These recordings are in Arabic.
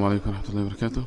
عليكم ورحمة الله وبركاته.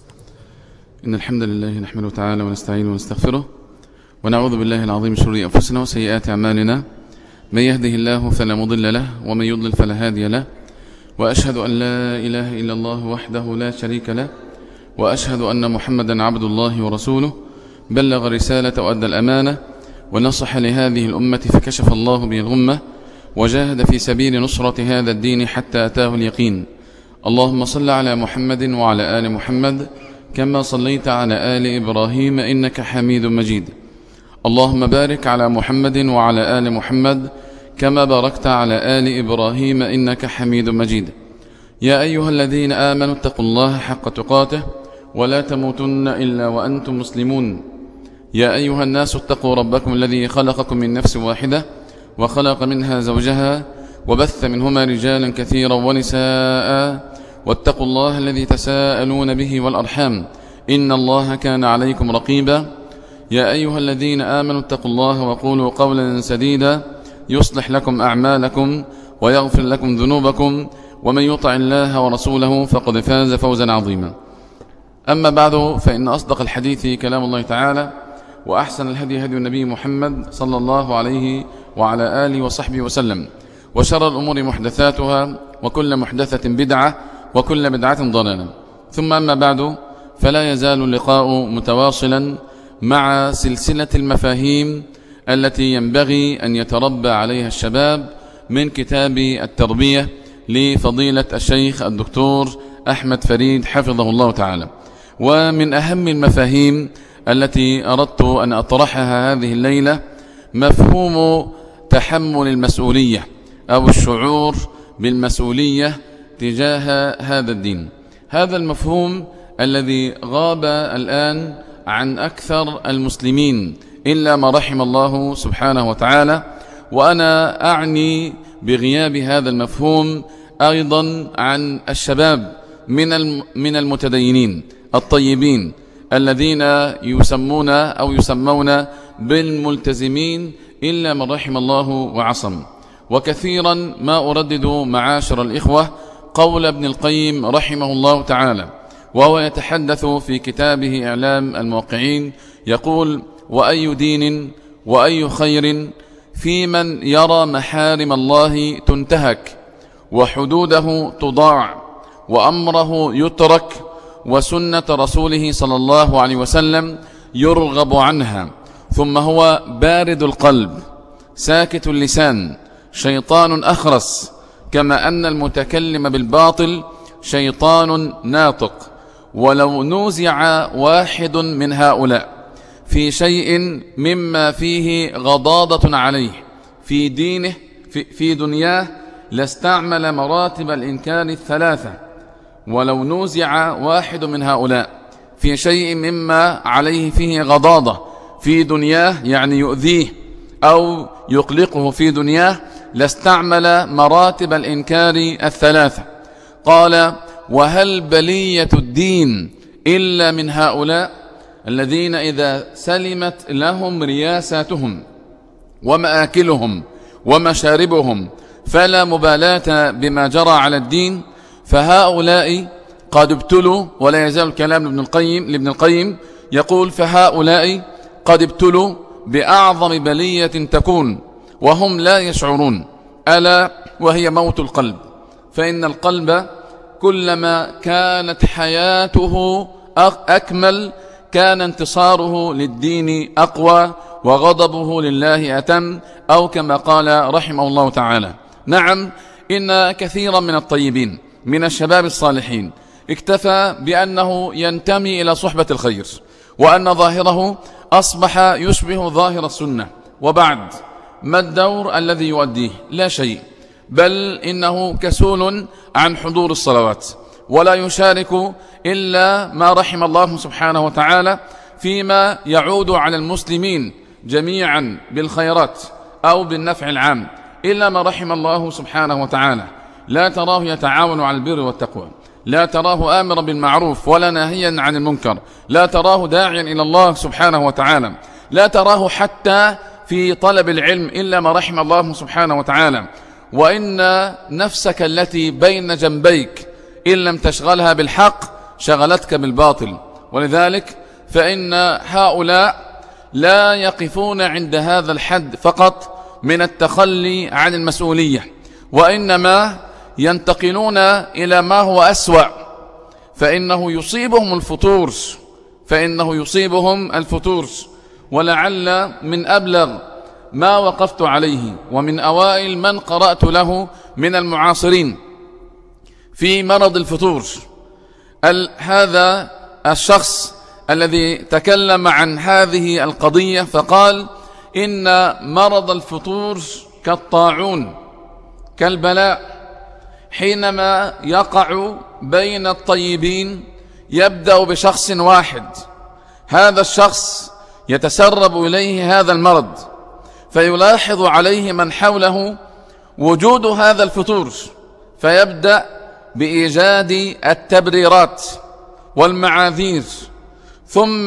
إن الحمد لله نحمده تعالى ونستعينه ونستغفره ونعوذ بالله العظيم من شرور أنفسنا وسيئات أعمالنا. من يهده الله فلا مضل له ومن يضلل فلا هادي له، وأشهد أن لا إله إلا الله وحده لا شريك له، وأشهد أن محمدا عبد الله ورسوله بلغ الرسالة وأدى الأمانة ونصح لهذه الأمة فكشف الله به الغمة وجاهد في سبيل نصرة هذا الدين حتى أتاه اليقين. اللهم صل على محمد وعلى آل محمد كما صليت على آل إبراهيم إنك حميد مجيد. اللهم بارك على محمد وعلى آل محمد كما باركت على آل إبراهيم إنك حميد مجيد. يا أيها الذين آمنوا اتقوا الله حق تقاته ولا تموتن إلا وأنتم مسلمون. يا أيها الناس اتقوا ربكم الذي خلقكم من نفس واحدة وخلق منها زوجها وبث منهما رجالا كثيرا ونساء، واتقوا الله الذي تساءلون به والأرحام إن الله كان عليكم رقيبا. يا أيها الذين آمنوا اتقوا الله وقولوا قولا سديدا يصلح لكم أعمالكم ويغفر لكم ذنوبكم، ومن يطع الله ورسوله فقد فاز فوزا عظيما. أما بعد، فإن أصدق الحديث كلام الله تعالى، وأحسن الهدي هدي النبي محمد صلى الله عليه وعلى آله وصحبه وسلم، وشر الأمور محدثاتها وكل محدثة بدعة وكل بدعة ضلالة. ثم أما بعد، فلا يزال اللقاء متواصلا مع سلسلة المفاهيم التي ينبغي أن يتربى عليها الشباب من كتاب التربية لفضيلة الشيخ الدكتور أحمد فريد حفظه الله تعالى. ومن أهم المفاهيم التي أردت أن أطرحها هذه الليلة مفهوم تحمل المسؤولية أو الشعور بالمسؤولية تجاه هذا الدين. هذا المفهوم الذي غاب الآن عن أكثر المسلمين إلا ما رحم الله سبحانه وتعالى، وأنا أعني بغياب هذا المفهوم أيضا عن الشباب من المتدينين الطيبين الذين يسمون أو يسمون بالملتزمين إلا من رحم الله وعصم. وكثيرا ما أردد معاشر الإخوة قول ابن القيم رحمه الله تعالى، وهو يتحدث في كتابه إعلام الموقعين، يقول: وأي دين وأي خير في من يرى محارم الله تنتهك وحدوده تضاع وأمره يترك وسنة رسوله صلى الله عليه وسلم يرغب عنها، ثم هو بارد القلب ساكت اللسان شيطان أخرس، كما أن المتكلم بالباطل شيطان ناطق. ولو نوزع واحد من هؤلاء في شيء مما فيه غضاضة عليه في دينه في دنياه لاستعمل مراتب الإنكار الثلاثة. ولو نوزع واحد من هؤلاء في شيء مما عليه فيه غضاضة في دنياه، يعني يؤذيه أو يقلقه في دنياه، لاستعمل مراتب الإنكار الثلاثة. قال: وهل بلية الدين إلا من هؤلاء الذين إذا سلمت لهم رياساتهم ومآكلهم ومشاربهم فلا مبالاة بما جرى على الدين؟ فهؤلاء قد ابتلوا، ولا يزال الكلام لابن القيم يقول: فهؤلاء قد ابتلوا بأعظم بلية تكون وهم لا يشعرون، ألا وهي موت القلب. فإن القلب كلما كانت حياته أكمل كان انتصاره للدين أقوى وغضبه لله أتم، أو كما قال رحمه الله تعالى. نعم، إن كثيرا من الطيبين من الشباب الصالحين اكتفى بأنه ينتمي إلى صحبة الخير، وأن ظاهره أصبح يشبه ظاهر السنة، وبعد ما الدور الذي يؤديه؟ لا شيء، بل إنه كسول عن حضور الصلوات، ولا يشارك إلا ما رحم الله سبحانه وتعالى فيما يعود على المسلمين جميعا بالخيرات أو بالنفع العام، إلا ما رحم الله سبحانه وتعالى. لا تراه يتعاون على البر والتقوى، لا تراه آمرا بالمعروف ولا ناهيا عن المنكر، لا تراه داعيا إلى الله سبحانه وتعالى، لا تراه حتى في طلب العلم إلا ما رحم الله سبحانه وتعالى. وإن نفسك التي بين جنبيك إن لم تشغلها بالحق شغلتك بالباطل. ولذلك فإن هؤلاء لا يقفون عند هذا الحد فقط من التخلي عن المسؤولية، وإنما ينتقلون إلى ما هو أسوأ، فإنه يصيبهم الفتور. ولعل من أبلغ ما وقفت عليه ومن أوائل من قرأت له من المعاصرين في مرض الفتور هذا الشخص الذي تكلم عن هذه القضية فقال إن مرض الفتور كالطاعون كالبلاء، حينما يقع بين الطيبين يبدأ بشخص واحد، هذا الشخص يتسرب إليه هذا المرض، فيلاحظ عليه من حوله وجود هذا الفتور، فيبدأ بإيجاد التبريرات والمعاذير، ثم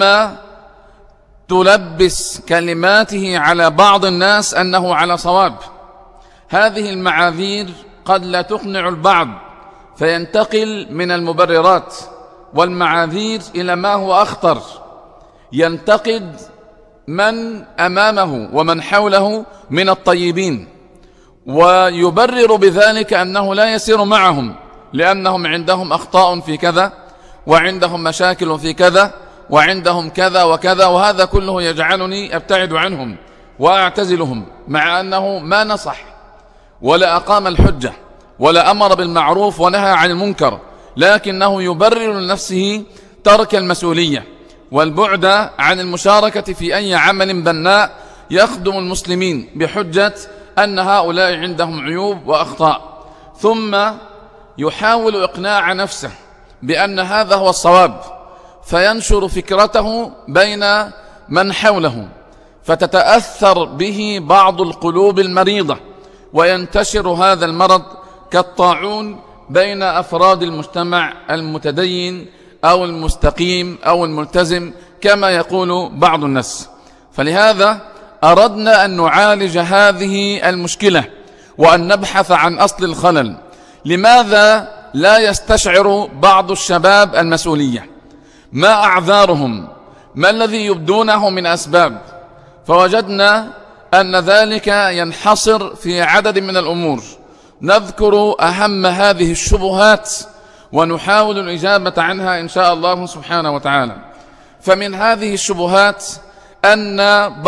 تلبس كلماته على بعض الناس أنه على صواب. هذه المعاذير قد لا تقنع البعض، فينتقل من المبررات والمعاذير إلى ما هو أخطر، ينتقد من أمامه ومن حوله من الطيبين، ويبرر بذلك أنه لا يسير معهم لأنهم عندهم أخطاء في كذا، وعندهم مشاكل في كذا، وعندهم كذا وكذا، وهذا كله يجعلني أبتعد عنهم وأعتزلهم، مع أنه ما نصح ولا أقام الحجة ولا أمر بالمعروف ونهى عن المنكر، لكنه يبرر لنفسه ترك المسؤولية والبعد عن المشاركة في أي عمل بناء يخدم المسلمين بحجة أن هؤلاء عندهم عيوب وأخطاء، ثم يحاول إقناع نفسه بأن هذا هو الصواب، فينشر فكرته بين من حوله، فتتأثر به بعض القلوب المريضة، وينتشر هذا المرض كالطاعون بين أفراد المجتمع المتدين أو المستقيم أو الملتزم كما يقول بعض الناس. فلهذا أردنا أن نعالج هذه المشكلة وأن نبحث عن أصل الخلل. لماذا لا يستشعر بعض الشباب المسؤولية؟ ما أعذارهم؟ ما الذي يبدونه من أسباب؟ فوجدنا أن ذلك ينحصر في عدد من الأمور، نذكر أهم هذه الشبهات ونحاول الإجابة عنها إن شاء الله سبحانه وتعالى. فمن هذه الشبهات أن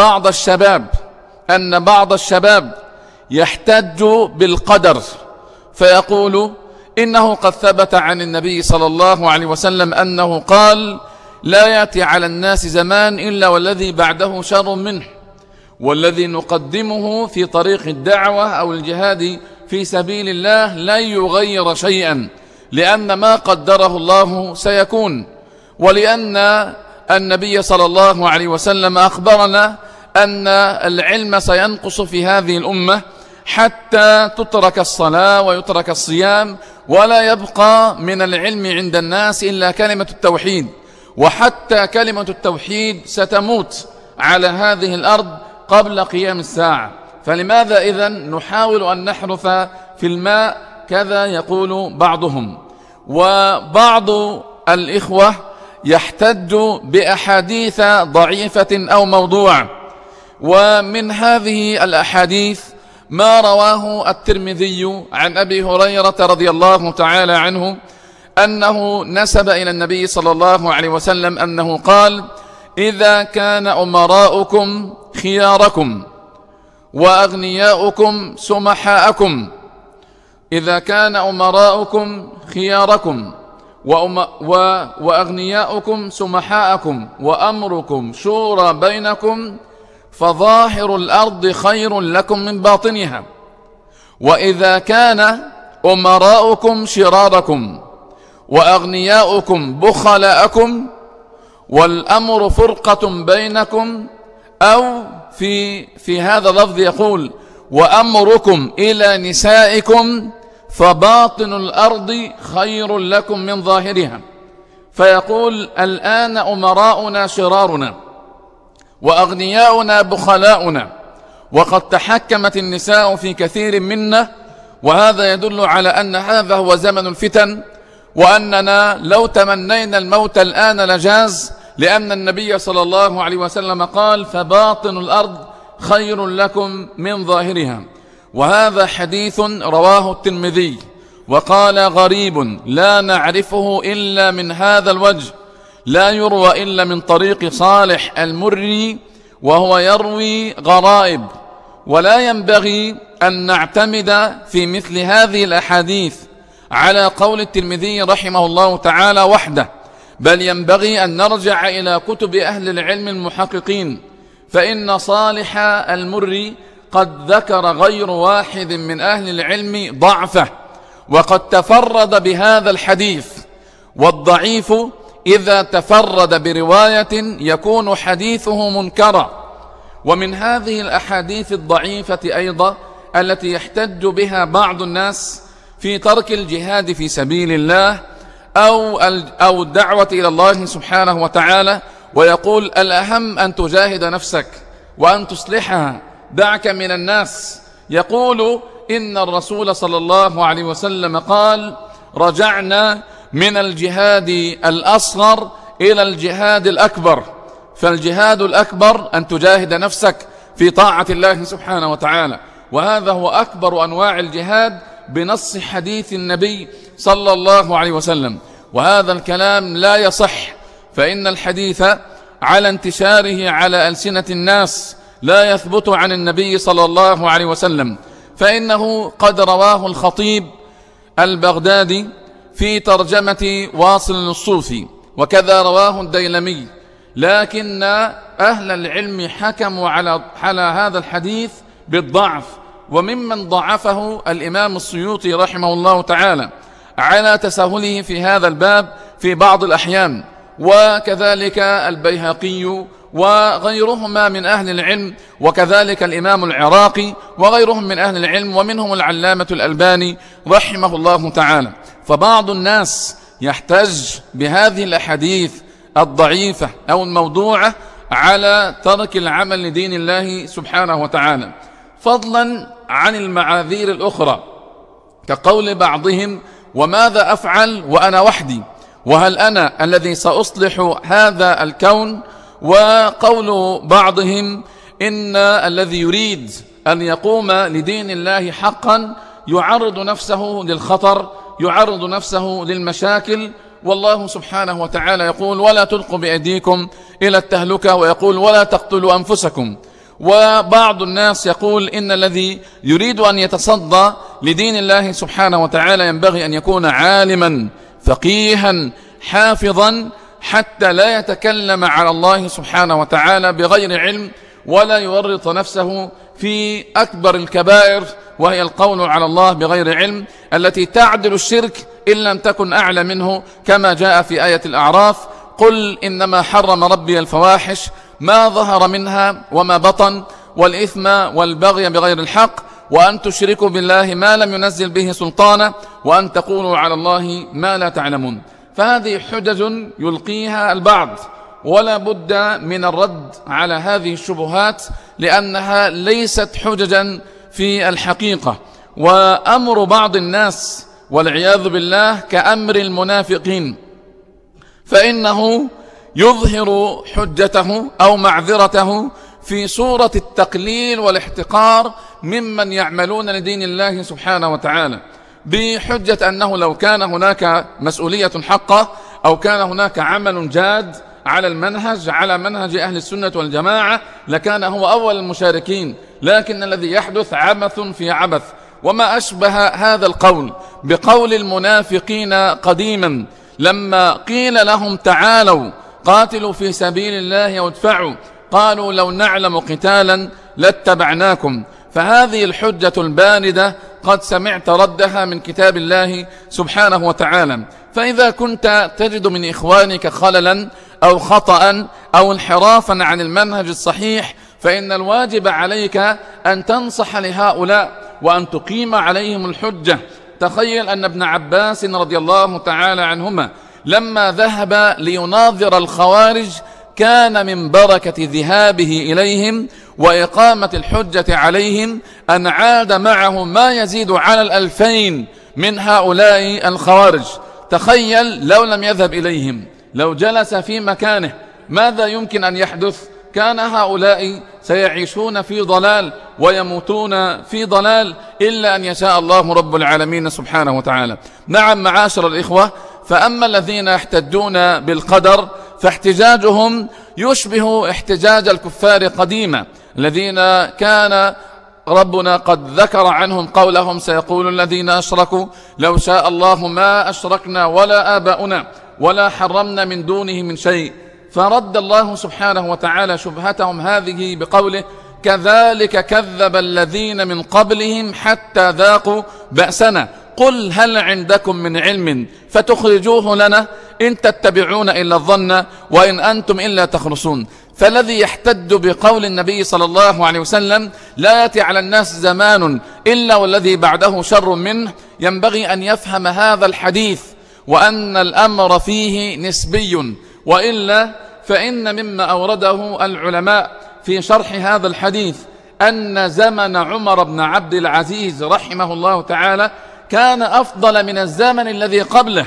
بعض الشباب يحتج بالقدر، فيقول إنه قد ثبت عن النبي صلى الله عليه وسلم أنه قال: لا يأتي على الناس زمان إلا والذي بعده شر منه، والذي نقدمه في طريق الدعوة أو الجهاد في سبيل الله لا يغير شيئا، لأن ما قدره الله سيكون، ولأن النبي صلى الله عليه وسلم أخبرنا أن العلم سينقص في هذه الأمة حتى تترك الصلاة ويترك الصيام، ولا يبقى من العلم عند الناس إلا كلمة التوحيد، وحتى كلمة التوحيد ستموت على هذه الأرض قبل قيام الساعة. فلماذا إذن نحاول أن نحرث في الماء كذا يقول بعضهم؟ وبعض الإخوة يحتج بأحاديث ضعيفة أو موضوع، ومن هذه الأحاديث ما رواه الترمذي عن أبي هريرة رضي الله تعالى عنه أنه نسب إلى النبي صلى الله عليه وسلم أنه قال: إذا كان أمراؤكم خياركم وأغنياؤكم سمحاءكم، إذا كان أمراؤكم خياركم وأغنياؤكم سمحاءكم وأمركم شورى بينكم، فظاهر الأرض خير لكم من باطنها، وإذا كان أمراؤكم شراركم وأغنياؤكم بخلاءكم والأمر فرقة بينكم، أو في هذا اللفظ يقول: وأمركم إلى نسائكم، فباطن الأرض خير لكم من ظاهرها. فيقول: الآن أمراؤنا شرارنا وأغنياؤنا بخلاؤنا، وقد تحكمت النساء في كثير منا، وهذا يدل على أن هذا هو زمن الفتن، وأننا لو تمنينا الموت الآن لجاز، لأن النبي صلى الله عليه وسلم قال: فباطن الأرض خير لكم من ظاهرها. وهذا حديث رواه الترمذي وقال: غريب لا نعرفه إلا من هذا الوجه، لا يروى إلا من طريق صالح المري، وهو يروي غرائب. ولا ينبغي أن نعتمد في مثل هذه الأحاديث على قول الترمذي رحمه الله تعالى وحده، بل ينبغي أن نرجع إلى كتب أهل العلم المحققين، فإن صالح المري قد ذكر غير واحد من أهل العلم ضعفه، وقد تفرد بهذا الحديث. والضعيف إذا تفرد برواية يكون حديثه منكرا. ومن هذه الأحاديث الضعيفة أيضا التي يحتج بها بعض الناس في ترك الجهاد في سبيل الله أو الدعوة إلى الله سبحانه وتعالى، ويقول: الأهم أن تجاهد نفسك وأن تصلحها، دعك من الناس. يقول: إن الرسول صلى الله عليه وسلم قال: رجعنا من الجهاد الأصغر إلى الجهاد الأكبر. فالجهاد الأكبر أن تجاهد نفسك في طاعة الله سبحانه وتعالى، وهذا هو أكبر أنواع الجهاد بنص حديث النبي صلى الله عليه وسلم. وهذا الكلام لا يصح، فإن الحديث على انتشاره على ألسنة الناس لا يثبت عن النبي صلى الله عليه وسلم، فإنه قد رواه الخطيب البغدادي في ترجمة واصل الصوفي، وكذا رواه الديلمي، لكن أهل العلم حكموا على هذا الحديث بالضعف. وممن ضعفه الإمام السيوطي رحمه الله تعالى على تساهله في هذا الباب في بعض الأحيان، وكذلك البيهقي وغيرهما من أهل العلم، وكذلك الإمام العراقي وغيرهم من أهل العلم، ومنهم العلامة الألباني رحمه الله تعالى. فبعض الناس يحتج بهذه الأحاديث الضعيفة أو الموضوعة على ترك العمل لدين الله سبحانه وتعالى، فضلا عن المعاذير الأخرى، كقول بعضهم: وماذا أفعل وأنا وحدي؟ وهل أنا الذي سأصلح هذا الكون؟ وقول بعضهم: إن الذي يريد أن يقوم لدين الله حقا يعرض نفسه للخطر، يعرض نفسه للمشاكل، والله سبحانه وتعالى يقول: ولا تلقوا بأيديكم إلى التهلكة، ويقول: ولا تقتلوا أنفسكم. وبعض الناس يقول: إن الذي يريد أن يتصدى لدين الله سبحانه وتعالى ينبغي أن يكون عالما فقيها حافظا، حتى لا يتكلم على الله سبحانه وتعالى بغير علم، ولا يورط نفسه في أكبر الكبائر، وهي القول على الله بغير علم، التي تعدل الشرك إن لم تكن أعلى منه، كما جاء في آية الأعراف: قل إنما حرم ربي الفواحش ما ظهر منها وما بطن، والإثم والبغي بغير الحق، وأن تشركوا بالله ما لم ينزل به سلطانا، وأن تقولوا على الله ما لا تعلمون. فهذه حجج يلقيها البعض، ولا بد من الرد على هذه الشبهات، لأنها ليست حججا في الحقيقة. وأمر بعض الناس والعياذ بالله كأمر المنافقين، فإنه يظهر حجته أو معذرته في صورة التقليل والاحتقار ممن يعملون لدين الله سبحانه وتعالى، بحجة أنه لو كان هناك مسؤولية حقة أو كان هناك عمل جاد على منهج أهل السنة والجماعة لكان هو أول المشاركين، لكن الذي يحدث عبث في عبث. وما أشبه هذا القول بقول المنافقين قديما لما قيل لهم: تعالوا قاتلوا في سبيل الله وادفعوا، قالوا: لو نعلم قتالا لاتبعناكم. فهذه الحجة الباردة قد سمعت ردها من كتاب الله سبحانه وتعالى. فإذا كنت تجد من إخوانك خللا أو خطأ أو انحرافا عن المنهج الصحيح، فإن الواجب عليك أن تنصح لهؤلاء وأن تقيم عليهم الحجة. تخيل أن ابن عباس رضي الله تعالى عنهما لما ذهب ليناظر الخوارج كان من بركة ذهابه إليهم وإقامة الحجة عليهم أن عاد معه ما يزيد على 2000 من هؤلاء الخوارج. تخيل لو لم يذهب إليهم، لو جلس في مكانه ماذا يمكن أن يحدث؟ كان هؤلاء سيعيشون في ضلال ويموتون في ضلال إلا أن يشاء الله رب العالمين سبحانه وتعالى. نعم معاشر الإخوة، فأما الذين يحتجون بالقدر فاحتجاجهم يشبه احتجاج الكفار قديما الذين كان ربنا قد ذكر عنهم قولهم: سيقول الذين أشركوا لو شاء الله ما أشركنا ولا آباؤنا ولا حرمنا من دونه من شيء. فرد الله سبحانه وتعالى شبهتهم هذه بقوله: كذلك كذب الذين من قبلهم حتى ذاقوا بأسنا قل هل عندكم من علم فتخرجوه لنا إن تتبعون إلا الظن وإن أنتم إلا تخرصون. فالذي يحتج بقول النبي صلى الله عليه وسلم: لا يأتي على الناس زمان إلا والذي بعده شر منه، ينبغي أن يفهم هذا الحديث وأن الأمر فيه نسبي، وإلا فإن مما أورده العلماء في شرح هذا الحديث أن زمن عمر بن عبد العزيز رحمه الله تعالى كان أفضل من الزمن الذي قبله،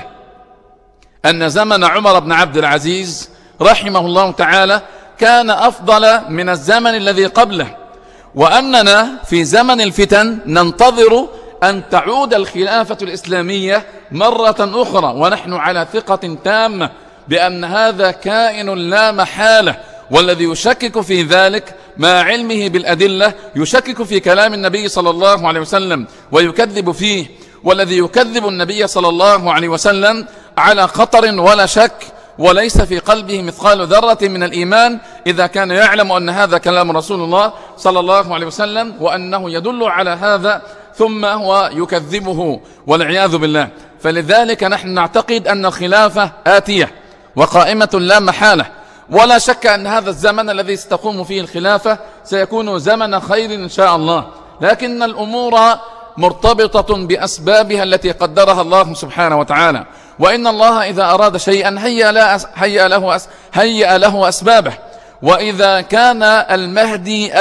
أن زمن عمر بن عبد العزيز رحمه الله تعالى كان أفضل من الزمن الذي قبله، وأننا في زمن الفتن ننتظر أن تعود الخلافة الإسلامية مرة أخرى، ونحن على ثقة تامة بأن هذا كائن لا محالة. والذي يشكك في ذلك مع علمه بالأدلة يشكك في كلام النبي صلى الله عليه وسلم ويكذب فيه، والذي يكذب النبي صلى الله عليه وسلم على خطر ولا شك، وليس في قلبه مثقال ذرة من الإيمان إذا كان يعلم أن هذا كلام رسول الله صلى الله عليه وسلم وأنه يدل على هذا ثم هو يكذبه والعياذ بالله. فلذلك نحن نعتقد أن الخلافة آتية وقائمة لا محالة، ولا شك أن هذا الزمن الذي ستقوم فيه الخلافة سيكون زمن خير إن شاء الله، لكن الأمور مرتبطة بأسبابها التي قدرها الله سبحانه وتعالى، وإن الله إذا أراد شيئا هيأ له أسبابه. وإذا كان المهدي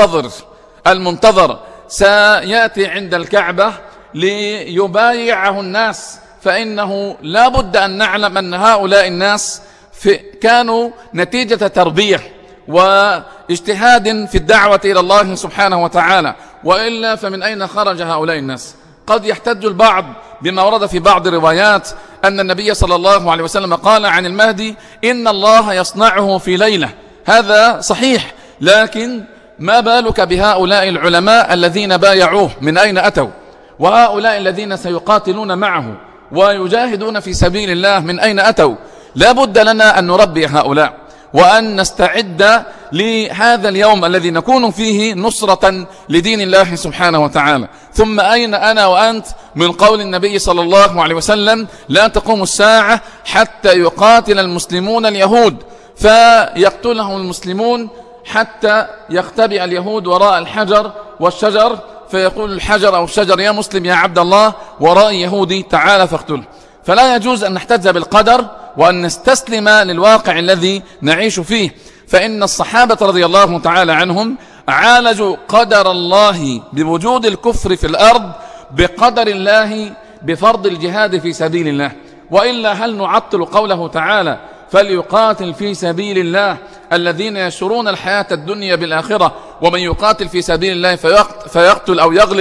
المنتظر سيأتي عند الكعبة ليبايعه الناس، فإنه لا بد أن نعلم أن هؤلاء الناس كانوا نتيجة تربية واجتهاد في الدعوة إلى الله سبحانه وتعالى، وإلا فمن أين خرج هؤلاء الناس؟ قد يحتج البعض بما ورد في بعض الروايات أن النبي صلى الله عليه وسلم قال عن المهدي: إن الله يصنعه في ليلة. هذا صحيح، لكن ما بالك بهؤلاء العلماء الذين بايعوه؟ من أين أتوا؟ وهؤلاء الذين سيقاتلون معه ويجاهدون في سبيل الله من أين أتوا؟ لا بد لنا أن نربي هؤلاء وأن نستعد لهذا اليوم الذي نكون فيه نصرة لدين الله سبحانه وتعالى. ثم أين أنا وأنت من قول النبي صلى الله عليه وسلم: لا تقوم الساعة حتى يقاتل المسلمون اليهود، فيقتلهم المسلمون حتى يختبئ اليهود وراء الحجر والشجر، فيقول الحجر أو الشجر: يا مسلم يا عبد الله، وراء يهودي تعال فاقتله. فلا يجوز أن نحتج بالقدر وأن نستسلم للواقع الذي نعيش فيه، فإن الصحابة رضي الله تعالى عنهم عالجوا قدر الله بوجود الكفر في الأرض بقدر الله بفرض الجهاد في سبيل الله. وإلا هل نعطل قوله تعالى: فليقاتل في سبيل الله الذين يشرون الحياة الدنيا بالآخرة، ومن يقاتل في سبيل الله فيقتل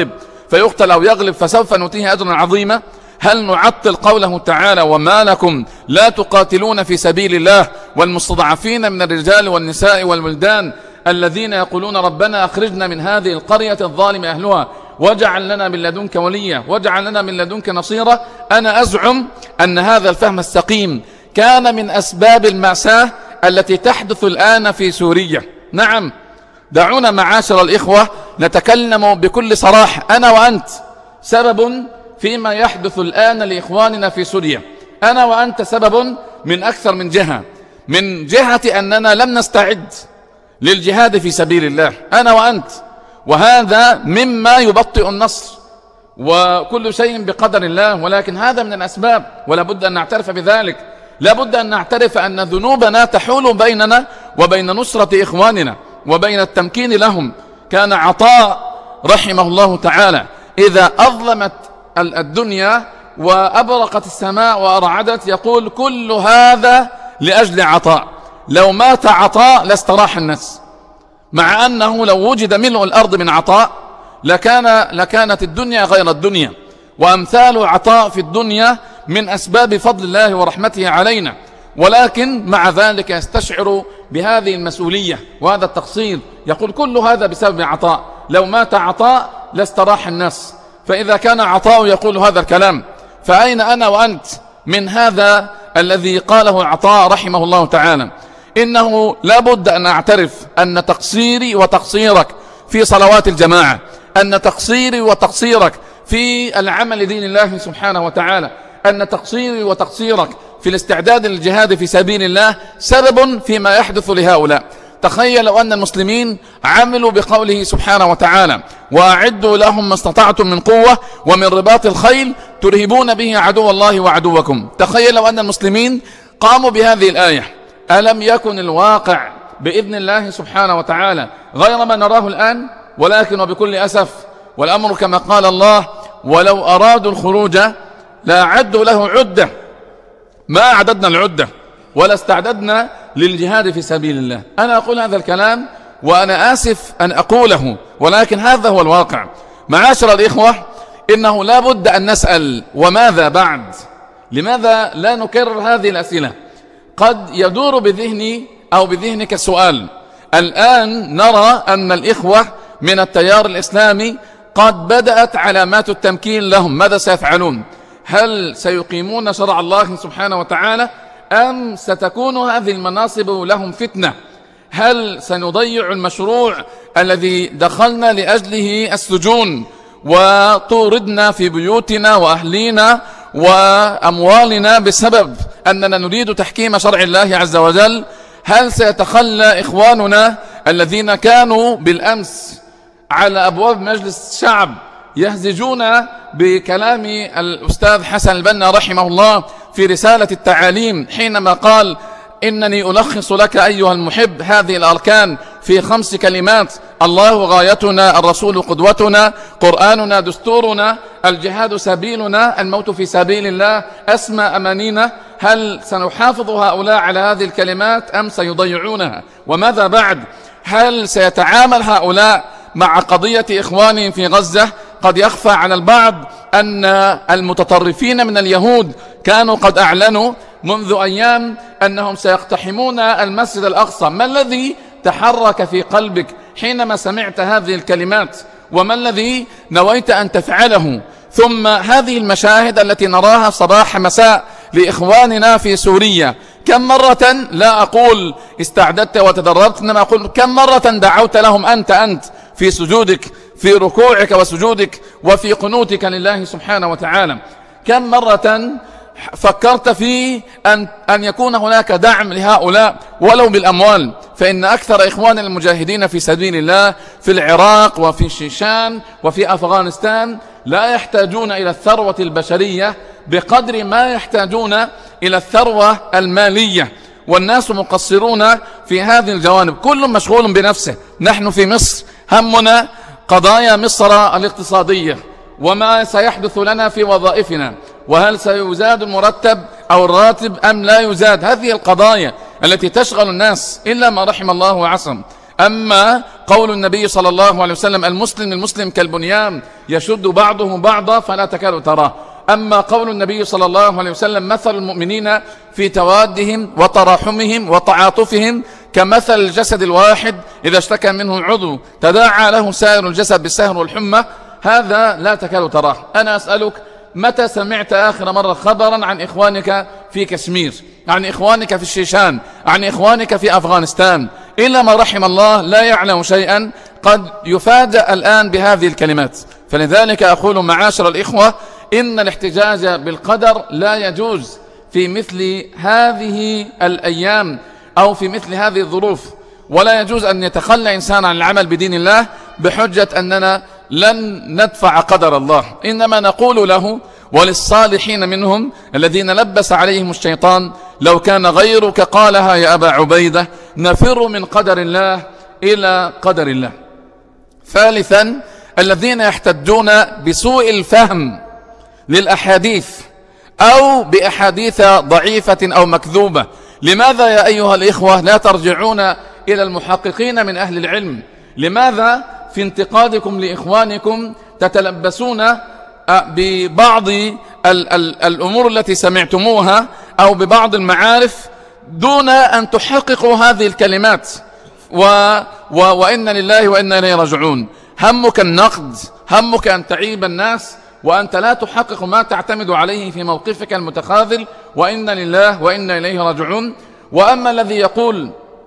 أو يغلب فسوف نؤتيه أجرا عظيما؟ هل نعطل قوله تعالى: وما لكم لا تقاتلون في سبيل الله والمستضعفين من الرجال والنساء والولدان الذين يقولون ربنا أخرجنا من هذه القرية الظالم أهلها واجعل لنا من لدنك وليا واجعل لنا من لدنك نصيرا؟ أنا أزعم أن هذا الفهم السقيم كان من أسباب المأساة التي تحدث الآن في سوريا. نعم، دعونا معاشر الإخوة نتكلم بكل صراحة، أنا وأنت سبب فيما يحدث الآن لإخواننا في سوريا. أنا وأنت سبب من أكثر من جهة، من جهة أننا لم نستعد للجهاد في سبيل الله أنا وأنت، وهذا مما يبطئ النصر، وكل شيء بقدر الله، ولكن هذا من الأسباب ولا بد أن نعترف بذلك. لا بد أن نعترف أن ذنوبنا تحول بيننا وبين نصرة إخواننا وبين التمكين لهم. كان عطاء رحمه الله تعالى إذا أظلمت الدنيا وأبرقت السماء وأرعدت، يقول كل هذا لأجل عطاء، لو مات عطاء لاستراح الناس، مع أنه لو وجد ملء الأرض من عطاء لكانت الدنيا غير الدنيا. وأمثال عطاء في الدنيا من أسباب فضل الله ورحمته علينا، ولكن مع ذلك يستشعر بهذه المسؤولية وهذا التقصير، يقول كل هذا بسبب عطاء، لو مات عطاء لاستراح الناس. فإذا كان عطاء يقول هذا الكلام، فأين أنا وأنت من هذا الذي قاله عطاء رحمه الله تعالى؟ إنه لابد أن أعترف أن تقصيري وتقصيرك في صلوات الجماعة، أن تقصيري وتقصيرك في العمل لدين الله سبحانه وتعالى، أن تقصيري وتقصيرك في الاستعداد للجهاد في سبيل الله سبب فيما يحدث لهؤلاء. تخيل لو أن المسلمين عملوا بقوله سبحانه وتعالى وأعدوا لهم ما استطعتم من قوة ومن رباط الخيل ترهبون به عدو الله وعدوكم. تخيل لو أن المسلمين قاموا بهذه الآية. ألم يكن الواقع بإذن الله سبحانه وتعالى غير ما نراه الآن؟ ولكن وبكل أسف، والأمر كما قال الله ولو أرادوا الخروج لأعدوا له عدة، ما أعددنا العدة ولا استعددنا للجهاد في سبيل الله. أنا أقول هذا الكلام وأنا آسف أن أقوله، ولكن هذا هو الواقع. معاشر الإخوة، إنه لا بد أن نسأل وماذا بعد؟ لماذا لا نكرر هذه الأسئلة؟ قد يدور بذهني أو بذهنك السؤال، الآن نرى أن الإخوة من التيار الإسلامي قد بدأت علامات التمكين لهم، ماذا سيفعلون؟ هل سيقيمون شرع الله سبحانه وتعالى أم ستكون هذه المناصب لهم فتنة؟ هل سنضيع المشروع الذي دخلنا لأجله السجون وطوردنا في بيوتنا وأهلينا وأموالنا بسبب أننا نريد تحكيم شرع الله عز وجل؟ هل سيتخلى إخواننا الذين كانوا بالأمس على أبواب مجلس الشعب يهزجون بكلام الأستاذ حسن البنا رحمه الله في رسالة التعاليم حينما قال إنني ألخص لك أيها المحب هذه الأركان في 5 كلمات: الله غايتنا، الرسول قدوتنا، قرآننا دستورنا، الجهاد سبيلنا، الموت في سبيل الله أسمى أمانينا. هل سنحافظ هؤلاء على هذه الكلمات أم سيضيعونها؟ وماذا بعد؟ هل سيتعامل هؤلاء مع قضية إخوانهم في غزة؟ قد يخفى على البعض أن المتطرفين من اليهود كانوا قد أعلنوا منذ أيام أنهم سيقتحمون المسجد الأقصى. ما الذي تحرك في قلبك حينما سمعت هذه الكلمات؟ وما الذي نويت أن تفعله؟ ثم هذه المشاهد التي نراها صباح مساء لإخواننا في سوريا، كم مرة، لا أقول استعددت وتدربت، إنما أقول كم مرة دعوت لهم أنت في سجودك، في ركوعك وسجودك وفي قنوتك لله سبحانه وتعالى؟ كم مرة فكرت في أن يكون هناك دعم لهؤلاء ولو بالأموال؟ فإن أكثر إخوان المجاهدين في سبيل الله في العراق وفي الشيشان وفي أفغانستان لا يحتاجون إلى الثروة البشرية بقدر ما يحتاجون إلى الثروة المالية، والناس مقصرون في هذه الجوانب، كل مشغول بنفسه. نحن في مصر همنا قضايا مصر الاقتصادية وما سيحدث لنا في وظائفنا، وهل سيزاد المرتب أو الراتب أم لا يزاد. هذه القضايا التي تشغل الناس إلا ما رحم الله وعصم. أما قول النبي صلى الله عليه وسلم المسلم المسلم كالبنيان يشد بعضه بعضا فلا تكاد تراه. أما قول النبي صلى الله عليه وسلم مثل المؤمنين في توادهم وتراحمهم وتعاطفهم كمثل الجسد الواحد إذا اشتكى منه عضو تداعى له سائر الجسد بالسهر والحمى، هذا لا تكاد تراه. أنا أسألك، متى سمعت آخر مرة خبرا عن إخوانك في كشمير، عن إخوانك في الشيشان، عن إخوانك في أفغانستان؟ إلا ما رحم الله لا يعلم شيئا قد يفاجأ الآن بهذه الكلمات. فلذلك أقول معاشر الإخوة، إن الاحتجاج بالقدر لا يجوز في مثل هذه الأيام أو في مثل هذه الظروف، ولا يجوز أن يتخلى إنسان عن العمل بدين الله بحجة أننا لن ندفع قدر الله. إنما نقول له وللصالحين منهم الذين لبس عليهم الشيطان لو كان غيرك قالها يا أبا عبيدة، نفر من قدر الله إلى قدر الله. ثالثا، الذين يحتجون بسوء الفهم للأحاديث أو بأحاديث ضعيفة أو مكذوبة؟ لماذا يا أيها الإخوة لا ترجعون إلى المحققين من أهل العلم؟ لماذا في انتقادكم لإخوانكم تتلبسون ببعض الأمور التي سمعتموها أو ببعض المعارف دون أن تحققوا هذه الكلمات؟ وإن لله وإنا إليه راجعون. همك النقد، همك أن تعيب الناس، وأنت لا تحقق ما تعتمد عليه في موقفك المتخاذل، وإن لله وإنا إليه راجعون. وأما الذي يقول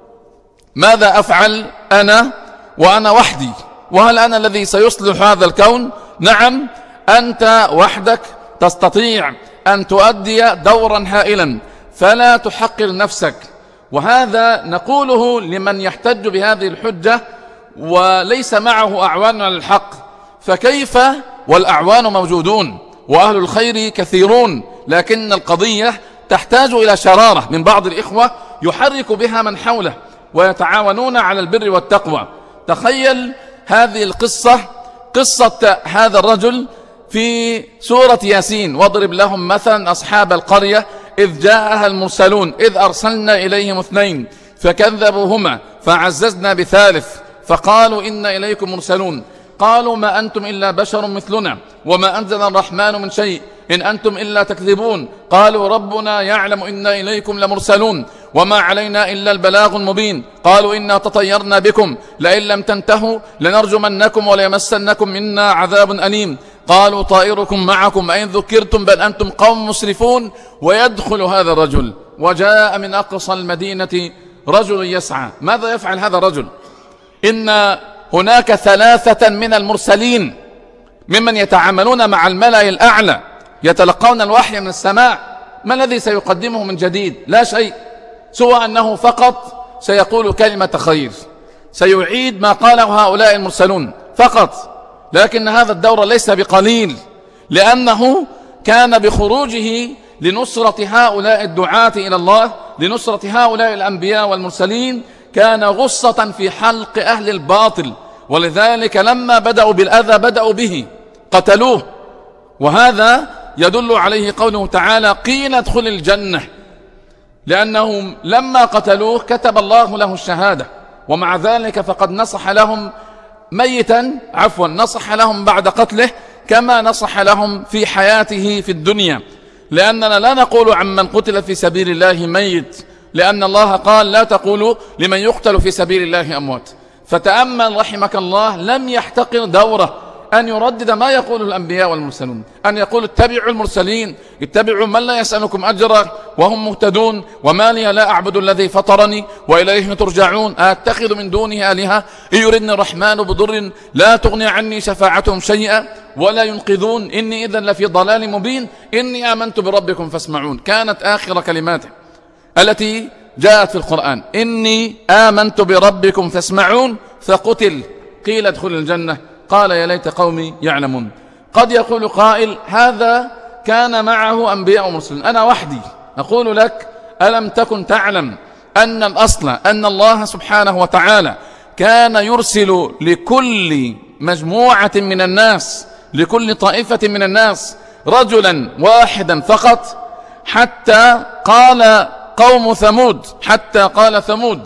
ماذا أفعل أنا وأنا وحدي، وهل أنا الذي سيصلح هذا الكون؟ نعم، أنت وحدك تستطيع أن تؤدي دورا هائلا، فلا تحقر نفسك. وهذا نقوله لمن يحتج بهذه الحجة وليس معه أعوان على الحق. فكيف والأعوان موجودون وأهل الخير كثيرون، لكن القضية تحتاج إلى شرارة من بعض الإخوة يحرك بها من حوله ويتعاونون على البر والتقوى. تخيل هذه القصة، قصة هذا الرجل في سورة ياسين: واضرب لهم مثلا أصحاب القرية إذ جاءها المرسلون إذ أرسلنا إليهم 2 فكذبوهما فعززنا ب3 فقالوا إنا إليكم مرسلون قالوا ما أنتم إلا بشر مثلنا وما أنزل الرحمن من شيء إن أنتم إلا تكذبون قالوا ربنا يعلم إنا إليكم لمرسلون وما علينا إلا البلاغ المبين قالوا إنا تطيرنا بكم لئن لم تنتهوا لنرجمنكم وليمسنكم منا عذاب أليم قالوا طائركم معكم أئن ذكرتم بل أنتم قوم مسرفون. ويدخل هذا الرجل وجاء من أقصى المدينة رجل يسعى. ماذا يفعل هذا الرجل؟ إن هناك 3 من المرسلين ممن يتعاملون مع الملأ الأعلى يتلقون الوحي من السماء. ما الذي سيقدمه من جديد؟ لا شيء، سوى أنه فقط سيقول كلمة خير، سيعيد ما قاله هؤلاء المرسلون فقط. لكن هذا الدور ليس بقليل، لأنه كان بخروجه لنصرة هؤلاء الدعاة إلى الله، لنصرة هؤلاء الأنبياء والمرسلين، كان غصة في حلق أهل الباطل. ولذلك لما بدأوا بالأذى بدأوا به، قتلوه. وهذا يدل عليه قوله تعالى قيل ادخل الجنة، لأنهم لما قتلوه كتب الله له الشهادة، ومع ذلك فقد نصح لهم نصح لهم بعد قتله كما نصح لهم في حياته في الدنيا. لأننا لا نقول عمن قتل في سبيل الله ميت، لأن الله قال لا تقولوا لمن يقتل في سبيل الله أموات. فتأمل رحمك الله، لم يحتقر دوره أن يردد ما يقول الأنبياء والمرسلون، أن يقول اتبعوا المرسلين، اتبعوا من لا يسألكم أجرا وهم مهتدون، وما لي لا أعبد الذي فطرني وإليه ترجعون، أتخذ من دونه آلهة إن يردني الرحمن بضر لا تغني عني شفاعتهم شيئا ولا ينقذون إني إذا لفي ضلال مبين إني آمنت بربكم فاسمعون. كانت آخر كلماته التي جاءت في القرآن إني آمنت بربكم فاسمعون، فقتل قيل ادخل الجنة قال يا ليت قومي يعلمون. قد يقول قائل هذا كان معه أنبياء ومرسلين، أنا وحدي. أقول لك ألم تكن تعلم أن الأصل أن الله سبحانه وتعالى كان يرسل لكل مجموعة من الناس، لكل طائفة من الناس رجلا واحدا فقط، حتى قال قوم ثمود، حتى قال ثمود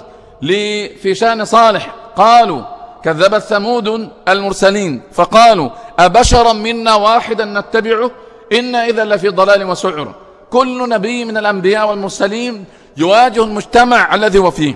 في شان صالح قالوا كذبت ثمود المرسلين فقالوا أبشرا منا واحدا نتبعه إنا إذا لفي ضلال وسعر. كل نبي من الأنبياء والمرسلين يواجه المجتمع الذي هو فيه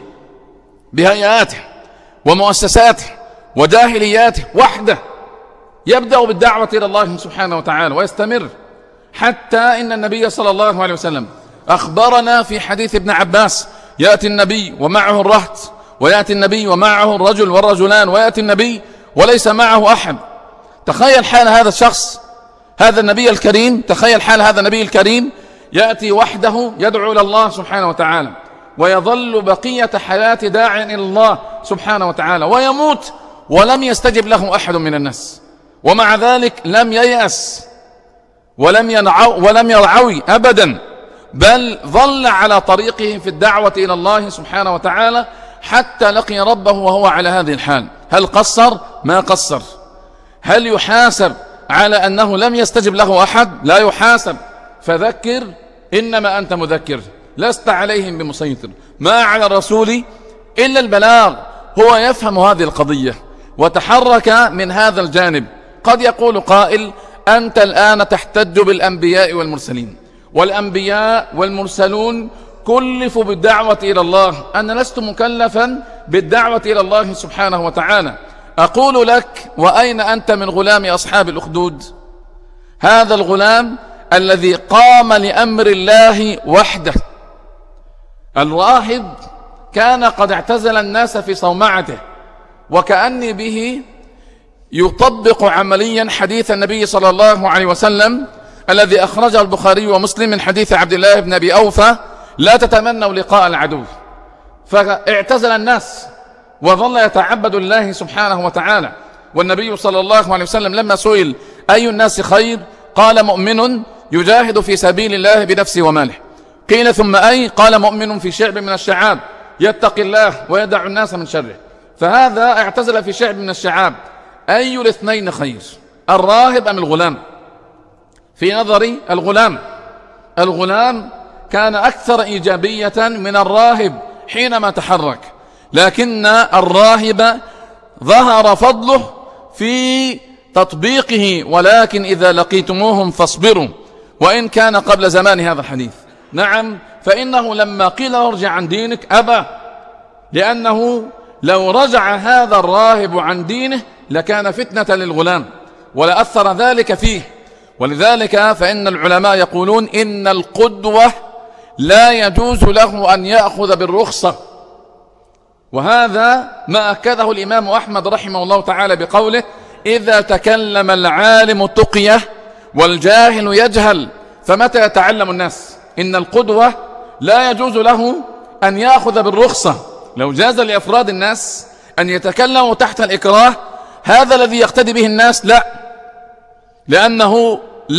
بهيئاته ومؤسساته وجاهلياته وحده، يبدأ بالدعوة إلى الله سبحانه وتعالى ويستمر، حتى إن النبي صلى الله عليه وسلم أخبرنا في حديث ابن عباس يأتي النبي ومعه الرهط، ويأتي النبي ومعه الرجل والرجلان، ويأتي النبي وليس معه أحد. تخيل حال هذا الشخص، هذا النبي الكريم، تخيل حال هذا النبي الكريم يأتي وحده يدعو إلى الله سبحانه وتعالى، ويظل بقية حياة داعٍ إلى الله سبحانه وتعالى، ويموت ولم يستجب له أحد من الناس، ومع ذلك لم ييأس ولم يرعوي أبدا، بل ظل على طريقه في الدعوة إلى الله سبحانه وتعالى حتى لقي ربه وهو على هذه الحال. هل قصر؟ ما قصر. هل يحاسب على أنه لم يستجب له أحد لا يحاسب، فذكر إنما أنت مذكر لست عليهم بمسيطر، ما على الرسول إلا البلاغ. هو يفهم هذه القضية وتحرك من هذا الجانب. قد يقول قائل أنت الآن تحتج بالأنبياء والمرسلين، والأنبياء والمرسلون كلفوا بالدعوة إلى الله، أنا لست مكلفا بالدعوة إلى الله سبحانه وتعالى. أقول لك وأين أنت من غلام أصحاب الأخدود؟ هذا الغلام الذي قام لأمر الله وحده. الراهب كان قد اعتزل الناس في صومعته، وكأني به يطبق عمليا حديث النبي صلى الله عليه وسلم الذي أخرجه البخاري ومسلم من حديث عبد الله بن أبي أوفى: لا تتمنوا لقاء العدو. فاعتزل الناس وظل يتعبد الله سبحانه وتعالى. والنبي صلى الله عليه وسلم لما سئل أي الناس خير قال مؤمن يجاهد في سبيل الله بنفسه وماله. قيل ثم أي؟ قال مؤمن في شعب من الشعاب يتقي الله ويدع الناس من شره. فهذا اعتزل في شعب من الشعاب، أي الاثنين خير، الراهب أم الغلام؟ في نظري الغلام كان أكثر إيجابية من الراهب حينما تحرك، لكن الراهب ظهر فضله في تطبيقه. ولكن إذا لقيتموهم فاصبروا، وإن كان قبل زمان هذا الحديث. نعم، فإنه لما قيل ارجع عن دينك أبى، لأنه لو رجع هذا الراهب عن دينه لكان فتنة للغلام ولأثر ذلك فيه. ولذلك فإن العلماء يقولون إن القدوة لا يجوز له أن يأخذ بالرخصة، وهذا ما أكده الإمام أحمد رحمه الله تعالى بقوله: إذا تكلم العالم تقيه والجاهل يجهل فمتى يتعلم الناس. إن القدوة لا يجوز له أن يأخذ بالرخصة. لو جاز لأفراد الناس أن يتكلموا تحت الإكراه هذا الذي يقتدي به الناس، لا، لأنه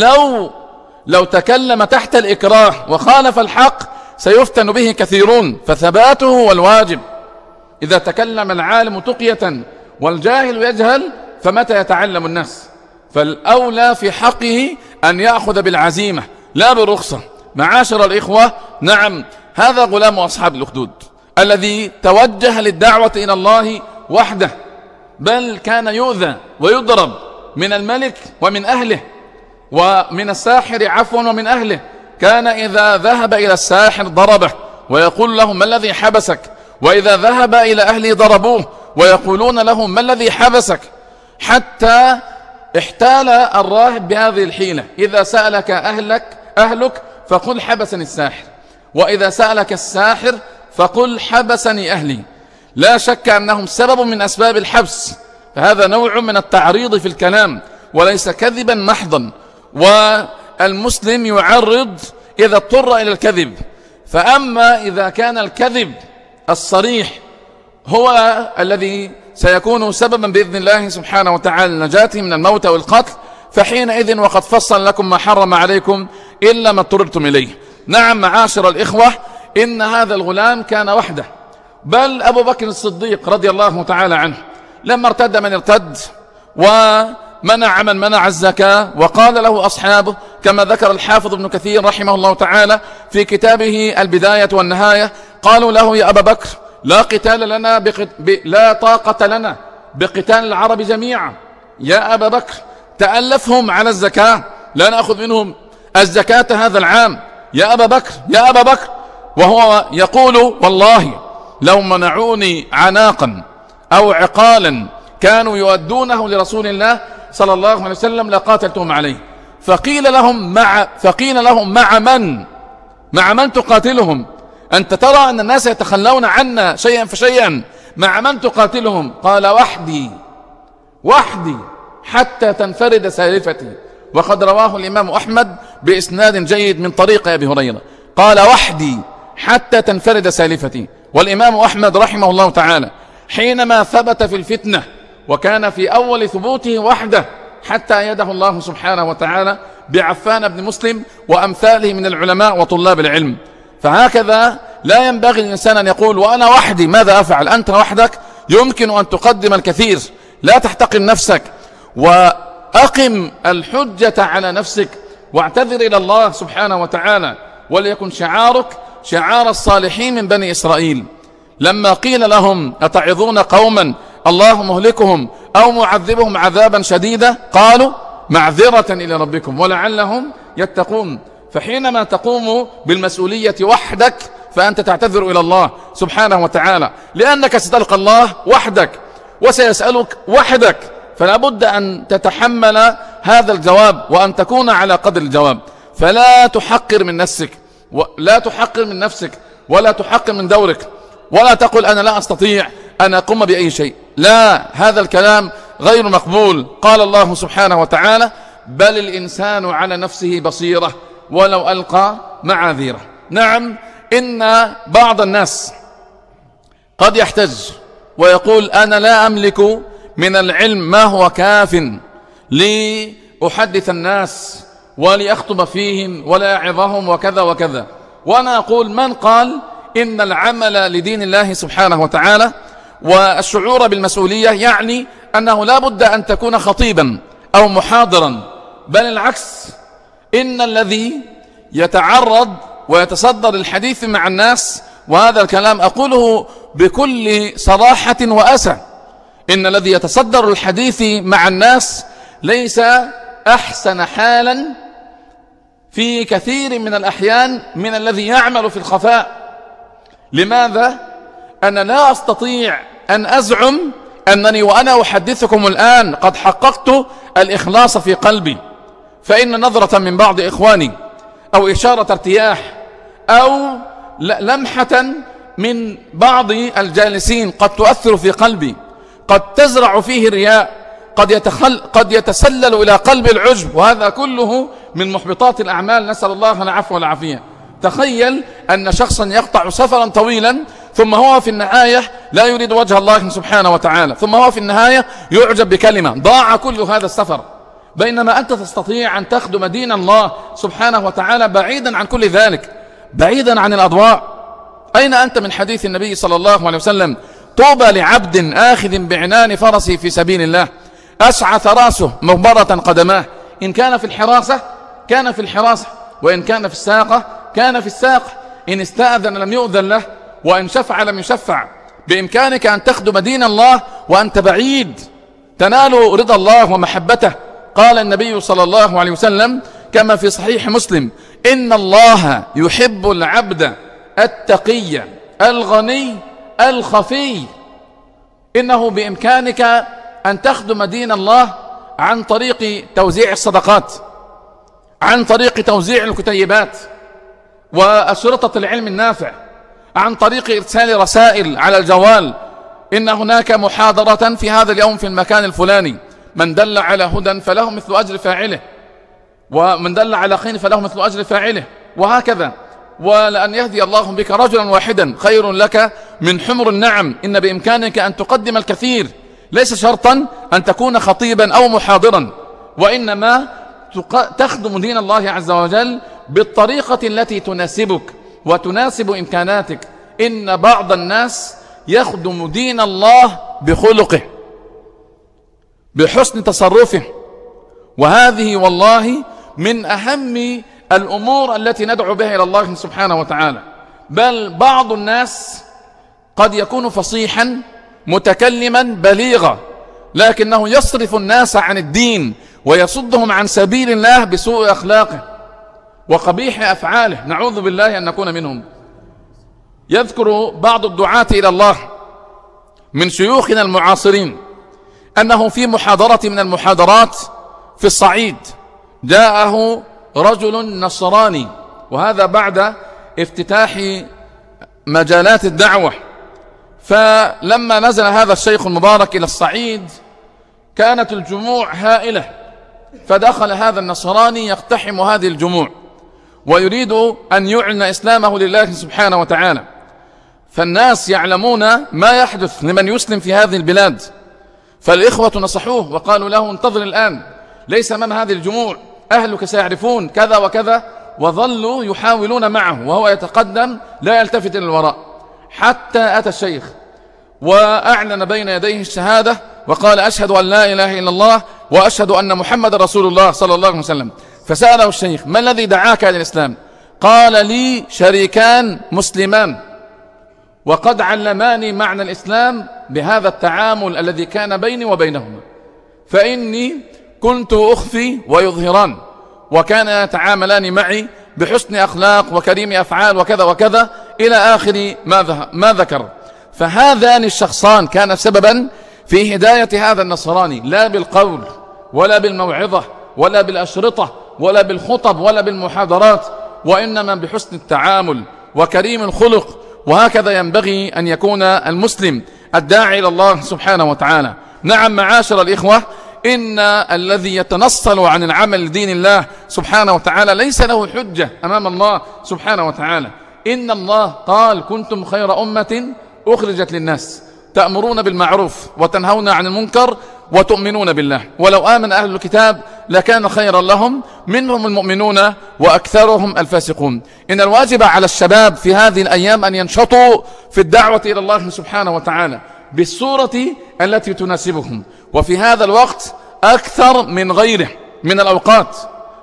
لو تكلم تحت الإكراه وخالف الحق سيفتن به كثيرون، فثباته هو الواجب. إذا تكلم العالم تقية والجاهل يجهل فمتى يتعلم الناس؟ فالأولى في حقه أن يأخذ بالعزيمة لا بالرخصة. معاشر الإخوة، نعم، هذا غلام أصحاب الأخدود الذي توجه للدعوة إلى الله وحده، بل كان يؤذى ويضرب من الملك ومن أهله، ومن الساحر عفوا ومن أهله. كان إذا ذهب إلى الساحر ضربه ويقول له: ما الذي حبسك؟ وإذا ذهب إلى أهله ضربوه ويقولون له: ما الذي حبسك؟ حتى احتال الراهب بهذه الحيلة: إذا سألك أهلك فقل حبسني الساحر، وإذا سألك الساحر فقل حبسني أهلي. لا شك أنهم سبب من أسباب الحبس، فهذا نوع من التعريض في الكلام وليس كذبا محضا. والمسلم يعرض إذا اضطر إلى الكذب، فأما إذا كان الكذب الصريح هو الذي سيكون سببا بإذن الله سبحانه وتعالى نجاته من الموت والقتل، فحينئذ وقد فصل لكم ما حرم عليكم إلا ما اضطررتم إليه. نعم معاشر الإخوة، إن هذا الغلام كان وحده، بل أبو بكر الصديق رضي الله تعالى عنه لما ارتد من ارتد ومنع من منع الزكاة، وقال له أصحابه كما ذكر الحافظ ابن كثير رحمه الله تعالى في كتابه البداية والنهاية، قالوا له: يا أبا بكر، لا طاقة لنا بقتال العرب جميعا، يا أبا بكر تألفهم على الزكاة، لا نأخذ منهم الزكاة هذا العام، يا أبا بكر يا أبا بكر. وهو يقول: والله لو منعوني عناقا أو عقالا كانوا يؤدونه لرسول الله صلى الله عليه وسلم لقاتلتهم عليه. فقيل لهم مع من تقاتلهم؟ أنت ترى أن الناس يتخلون عنا شيئا فشيئا، مع من تقاتلهم؟ قال: وحدي حتى تنفرد سالفتي. وقد رواه الإمام أحمد بإسناد جيد من طريق أبي هريرة، قال: وحدي حتى تنفرد سالفتي. والإمام أحمد رحمه الله تعالى حينما ثبت في الفتنة وكان في أول ثبوته وحده حتى يده الله سبحانه وتعالى بعفان بن مسلم وأمثاله من العلماء وطلاب العلم. فهكذا لا ينبغي الإنسان أن يقول: وأنا وحدي ماذا أفعل؟ أنت وحدك يمكن أن تقدم الكثير، لا تحتقر نفسك. أقم الحجة على نفسك واعتذر إلى الله سبحانه وتعالى، وليكن شعارك شعار الصالحين من بني إسرائيل. لما قيل لهم أتعظون قوما الله مهلكهم أو معذبهم عذابا شديدا قالوا معذرة إلى ربكم ولعلهم يتقون. فحينما تقوم بالمسؤولية وحدك فأنت تعتذر إلى الله سبحانه وتعالى، لأنك ستلقى الله وحدك وسيسألك وحدك، فلا بد أن تتحمل هذا الجواب وأن تكون على قدر الجواب. فلا تحقر من نفسك، لا تحقر من نفسك ولا تحقر من دورك، ولا تقل أنا لا أستطيع أن أقوم بأي شيء. لا، هذا الكلام غير مقبول. قال الله سبحانه وتعالى بل الإنسان على نفسه بصيرة ولو ألقى معاذيره. نعم، إن بعض الناس قد يحتج ويقول أنا لا أملك من العلم ما هو كاف لأحدث الناس ولأخطب فيهم ولا أعظهم وكذا وكذا. وأنا أقول من قال إن العمل لدين الله سبحانه وتعالى والشعور بالمسؤولية يعني أنه لا بد أن تكون خطيبا أو محاضرا، بل العكس، إن الذي يتعرض ويتصدر الحديث مع الناس، وهذا الكلام أقوله بكل صراحة وأسى، إن الذي يتصدر الحديث مع الناس ليس أحسن حالا في كثير من الأحيان من الذي يعمل في الخفاء. لماذا؟ أنا لا أستطيع أن أزعم أنني وأنا أحدثكم الآن قد حققت الإخلاص في قلبي، فإن نظرة من بعض إخواني أو إشارة ارتياح أو لمحة من بعض الجالسين قد تؤثر في قلبي، قد تزرع فيه الرياء، قد يتسلل إلى قلب العجب، وهذا كله من محبطات الأعمال، نسأل الله العفو والعافية. تخيل أن شخصا يقطع سفرا طويلا ثم هو في النهاية لا يريد وجه الله سبحانه وتعالى، ثم هو في النهاية يعجب بكلمة، ضاع كل هذا السفر، بينما أنت تستطيع أن تخدم دين الله سبحانه وتعالى بعيدا عن كل ذلك، بعيدا عن الأضواء. أين أنت من حديث النبي صلى الله عليه وسلم طوبى لعبد آخذ بعنان فرسه في سبيل الله أسعث راسه مغبرة قدماه، إن كان في الحراسة كان في الحراسة، وإن كان في الساقة كان في الساقة، إن استأذن لم يؤذن له، وإن شفع لم يشفع. بإمكانك أن تخدم دين الله وأنت بعيد، تنال رضا الله ومحبته. قال النبي صلى الله عليه وسلم كما في صحيح مسلم إن الله يحب العبد التقي الغني الخفي. إنه بإمكانك أن تخدم دين الله عن طريق توزيع الصدقات، عن طريق توزيع الكتيبات وأشرطة العلم النافع، عن طريق إرسال رسائل على الجوال إن هناك محاضرة في هذا اليوم في المكان الفلاني، من دل على هدى فله مثل أجر فاعله، ومن دل على خير فله مثل أجر فاعله، وهكذا. ولأن يهدي الله بك رجلا واحدا خير لك من حمر النعم. إن بإمكانك أن تقدم الكثير، ليس شرطا أن تكون خطيبا أو محاضرا، وإنما تخدم دين الله عز وجل بالطريقة التي تناسبك وتناسب إمكاناتك. إن بعض الناس يخدم دين الله بخلقه، بحسن تصرفه، وهذه والله من أهم الأمور التي ندعو بها إلى الله سبحانه وتعالى. بل بعض الناس قد يكون فصيحا متكلما بليغا، لكنه يصرف الناس عن الدين ويصدهم عن سبيل الله بسوء أخلاقه وقبيح أفعاله، نعوذ بالله أن نكون منهم. يذكر بعض الدعاة إلى الله من شيوخنا المعاصرين أنه في محاضرة من المحاضرات في الصعيد جاءه رجل نصراني، وهذا بعد افتتاح مجالات الدعوة. فلما نزل هذا الشيخ المبارك إلى الصعيد كانت الجموع هائلة، فدخل هذا النصراني يقتحم هذه الجموع ويريد أن يعلن إسلامه لله سبحانه وتعالى. فالناس يعلمون ما يحدث لمن يسلم في هذه البلاد، فالإخوة نصحوه وقالوا له انتظر الآن، ليس أمام هذه الجموع، أهلك سيعرفون كذا وكذا، وظلوا يحاولون معه وهو يتقدم لا يلتفت إلى الوراء، حتى أتى الشيخ وأعلن بين يديه الشهادة وقال أشهد أن لا إله إلا الله وأشهد أن محمد رسول الله صلى الله عليه وسلم. فسأله الشيخ: ما الذي دعاك إلى الإسلام؟ قال: لي شريكان مسلمان وقد علماني معنى الإسلام بهذا التعامل الذي كان بيني وبينهما، فإني كنت أخفي ويظهران، وكان يتعاملان معي بحسن أخلاق وكريم أفعال وكذا وكذا إلى آخر ما ذكر. فهذان الشخصان كان سببا في هداية هذا النصراني، لا بالقول ولا بالموعظة ولا بالأشرطة ولا بالخطب ولا بالمحاضرات، وإنما بحسن التعامل وكريم الخلق. وهكذا ينبغي أن يكون المسلم الداعي إلى الله سبحانه وتعالى. نعم معاشر الإخوة، إن الذي يتنصل عن العمل لدين الله سبحانه وتعالى ليس له حجة أمام الله سبحانه وتعالى. إن الله قال: كنتم خير أمة أخرجت للناس تأمرون بالمعروف وتنهون عن المنكر وتؤمنون بالله، ولو آمن أهل الكتاب لكان خيرا لهم، منهم المؤمنون وأكثرهم الفاسقون. إن الواجب على الشباب في هذه الأيام أن ينشطوا في الدعوة إلى الله سبحانه وتعالى بالصورة التي تناسبهم، وفي هذا الوقت أكثر من غيره من الأوقات،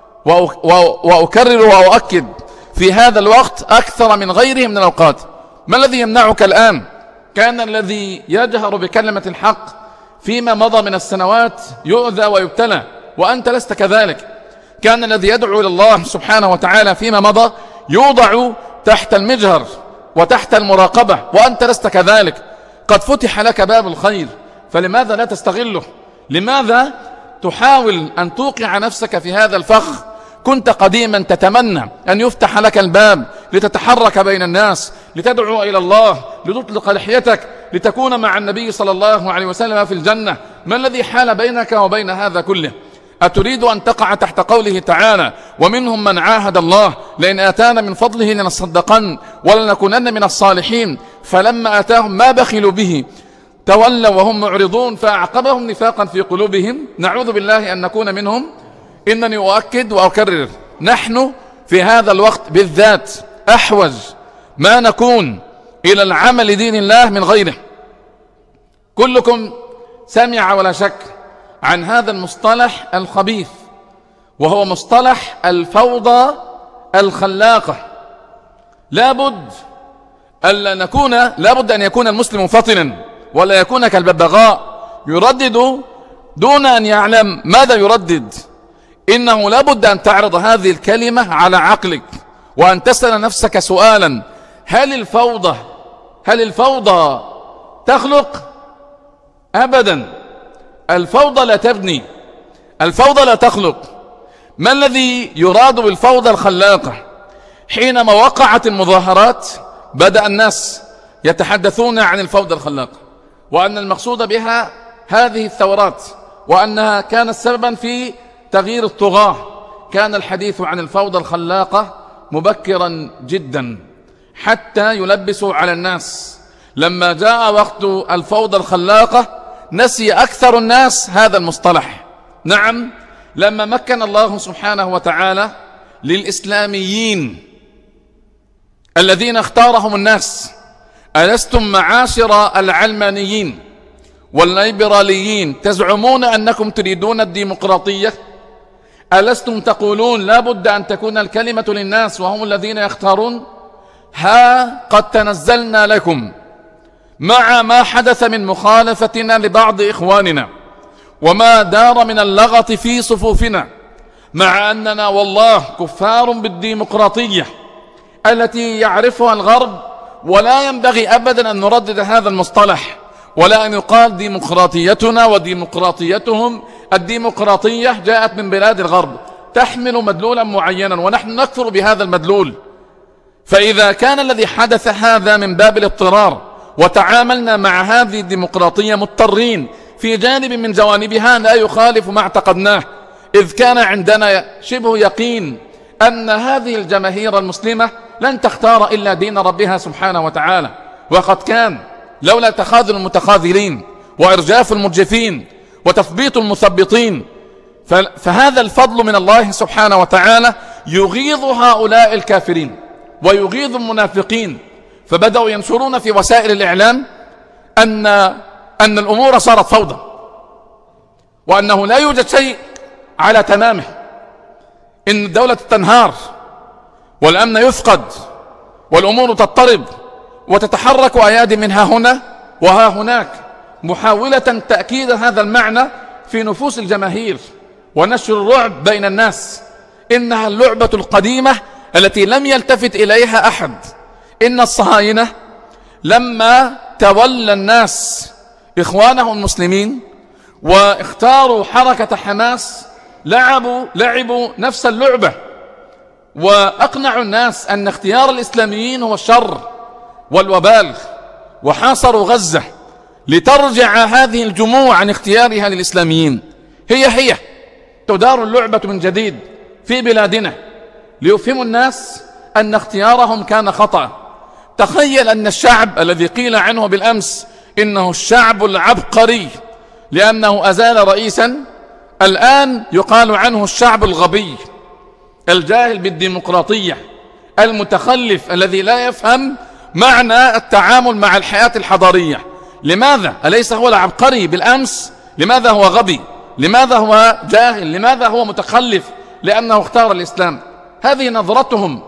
وأكرر وأؤكد: في هذا الوقت أكثر من غيره من الأوقات. ما الذي يمنعك الآن؟ كان الذي يجهر بكلمة الحق فيما مضى من السنوات يؤذى ويبتلى، وأنت لست كذلك. كان الذي يدعو إلى الله سبحانه وتعالى فيما مضى يوضع تحت المجهر وتحت المراقبة، وأنت لست كذلك. قد فتح لك باب الخير، فلماذا لا تستغله؟ لماذا تحاول أن توقع نفسك في هذا الفخ؟ كنت قديما تتمنى أن يفتح لك الباب لتتحرك بين الناس، لتدعو إلى الله، لتطلق لحيتك، لتكون مع النبي صلى الله عليه وسلم في الجنة. ما الذي حال بينك وبين هذا كله؟ أتريد أن تقع تحت قوله تعالى: ومنهم من عاهد الله لئن آتانا من فضله لنصدقن ولنكونن من الصالحين، فلما آتاهم ما بخلوا به تولوا وهم معرضون فأعقبهم نفاقا في قلوبهم، نعوذ بالله أن نكون منهم. إنني أؤكد وأكرر: نحن في هذا الوقت بالذات أحوج ما نكون إلى العمل لدين الله من غيره. كلكم سمع ولا شك عن هذا المصطلح الخبيث، وهو مصطلح الفوضى الخلاقة. لابد أن يكون المسلم فطنا، ولا يكون كالببغاء يردد دون أن يعلم ماذا يردد. إنه لابد أن تعرض هذه الكلمة على عقلك، وأن تسأل نفسك سؤالا: هل الفوضى تخلق؟ أبدا. الفوضى لا تبني، الفوضى لا تخلق. ما الذي يراد بالفوضى الخلاقة؟ حينما وقعت المظاهرات بدأ الناس يتحدثون عن الفوضى الخلاقة، وأن المقصود بها هذه الثورات، وأنها كانت سببا في تغيير الطغاة. كان الحديث عن الفوضى الخلاقة مبكرا جدا حتى يلبسوا على الناس. لما جاء وقت الفوضى الخلاقة نسي أكثر الناس هذا المصطلح. نعم، لما مكن الله سبحانه وتعالى للإسلاميين الذين اختارهم الناس: ألستم معاشر العلمانيين والليبراليين تزعمون أنكم تريدون الديمقراطية؟ ألستم تقولون لا بد أن تكون الكلمة للناس وهم الذين يختارون؟ ها قد تنزلنا لكم مع ما حدث من مخالفتنا لبعض إخواننا وما دار من اللغط في صفوفنا، مع أننا والله كفار بالديمقراطية التي يعرفها الغرب، ولا ينبغي أبدا أن نردد هذا المصطلح، ولا أن يقال ديمقراطيتنا وديمقراطيتهم. الديمقراطية جاءت من بلاد الغرب تحمل مدلولا معينا، ونحن نكفر بهذا المدلول. فإذا كان الذي حدث هذا من باب الاضطرار، وتعاملنا مع هذه الديمقراطية مضطرين في جانب من جوانبها لا يخالف ما اعتقدناه، إذ كان عندنا شبه يقين أن هذه الجماهير المسلمة لن تختار إلا دين ربها سبحانه وتعالى. وقد كان لولا تخاذل المتخاذلين وإرجاف المرجفين وتثبيت المثبطين، فهذا الفضل من الله سبحانه وتعالى يغيظ هؤلاء الكافرين ويغيظ المنافقين، فبدأوا ينشرون في وسائل الإعلام أن الأمور صارت فوضى، وأنه لا يوجد شيء على تمامه، إن الدولة تنهار والأمن يفقد والأمور تضطرب وتتحرك أيادي منها هنا وها هناك، محاولة تأكيد هذا المعنى في نفوس الجماهير ونشر الرعب بين الناس. إنها اللعبة القديمة التي لم يلتفت إليها أحد. إن الصهاينة لما تولى الناس إخوانهم المسلمين واختاروا حركة حماس لعبوا نفس اللعبة، وأقنعوا الناس أن اختيار الإسلاميين هو الشر والوبال، وحاصروا غزة لترجع هذه الجموع عن اختيارها للإسلاميين. هي تدار اللعبة من جديد في بلادنا ليفهموا الناس أن اختيارهم كان خطأ. تخيل أن الشعب الذي قيل عنه بالأمس إنه الشعب العبقري لأنه أزال رئيسا، الآن يقال عنه الشعب الغبي الجاهل بالديمقراطية المتخلف الذي لا يفهم معنى التعامل مع الحياة الحضارية. لماذا؟ أليس هو العبقري بالأمس؟ لماذا هو غبي؟ لماذا هو جاهل؟ لماذا هو متخلف؟ لأنه اختار الإسلام. هذه نظرتهم،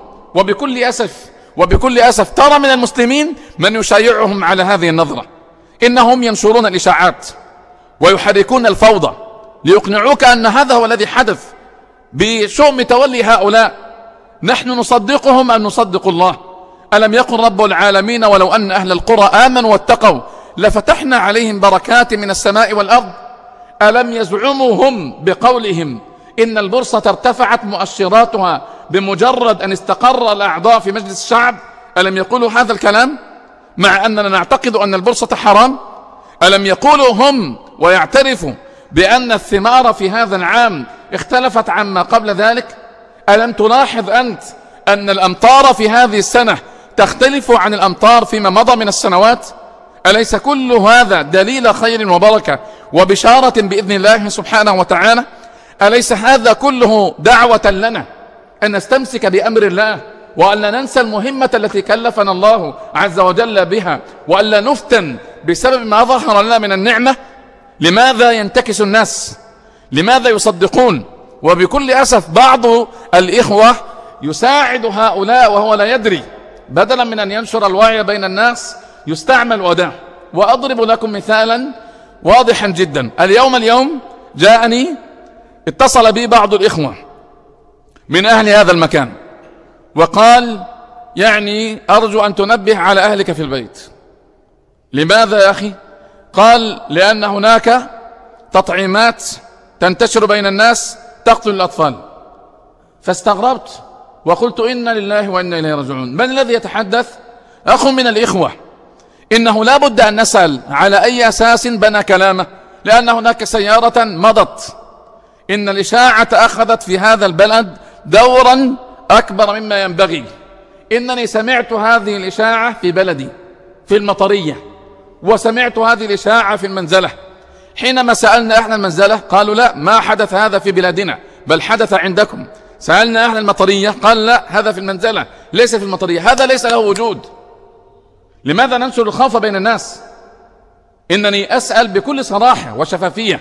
وبكل أسف ترى من المسلمين من يشايعهم على هذه النظرة. إنهم ينشرون الإشاعات ويحركون الفوضى ليقنعوك أن هذا هو الذي حدث بشؤم تولي هؤلاء. نحن نصدقهم أم نصدق الله؟ ألم يقل رب العالمين ولو أن أهل القرى آمنوا واتقوا لفتحنا عليهم بركات من السماء والأرض؟ ألم يزعموا هم بقولهم إن البورصة ارتفعت مؤشراتها بمجرد أن استقر الأعضاء في مجلس الشعب؟ ألم يقولوا هذا الكلام مع أننا نعتقد أن البورصة حرام؟ ألم يقولوا هم ويعترفوا بأن الثمار في هذا العام اختلفت عما قبل ذلك؟ ألم تلاحظ أنت أن الأمطار في هذه السنة تختلف عن الأمطار فيما مضى من السنوات؟ أليس كل هذا دليل خير وبركة وبشارة بإذن الله سبحانه وتعالى؟ أليس هذا كله دعوة لنا أن نستمسك بأمر الله، وأن لا ننسى المهمة التي كلفنا الله عز وجل بها، وأن لا نفتن بسبب ما ظهر لنا من النعمة؟ لماذا ينتكس الناس؟ لماذا يصدقون؟ وبكل أسف بعض الإخوة يساعد هؤلاء وهو لا يدري، بدلا من أن ينشر الوعي بين الناس يستعمل أداة. وأضرب لكم مثالا واضحا جدا. اليوم اتصل بي بعض الإخوة من أهل هذا المكان وقال يعني أرجو أن تنبه على أهلك في البيت. لماذا يا أخي؟ قال لأن هناك تطعيمات تنتشر بين الناس تقتل الأطفال. فاستغربت وقلت إنا لله وإنا إليه راجعون. من الذي يتحدث؟ أخ من الإخوة. إنه لا بد أن نسأل على أي أساس بنى كلامه، لأن هناك سيارة مضت. إن الإشاعة أخذت في هذا البلد دورا أكبر مما ينبغي. إنني سمعت هذه الإشاعة في بلدي في المطرية، وسمعت هذه الإشاعة في المنزلة. حينما سألنا أهل المنزلة قالوا لا، ما حدث هذا في بلادنا بل حدث عندكم. سألنا أهل المطرية قال لا، هذا في المنزلة ليس في المطرية، هذا ليس له وجود. لماذا ننشر الخوف بين الناس؟ إنني أسأل بكل صراحة وشفافية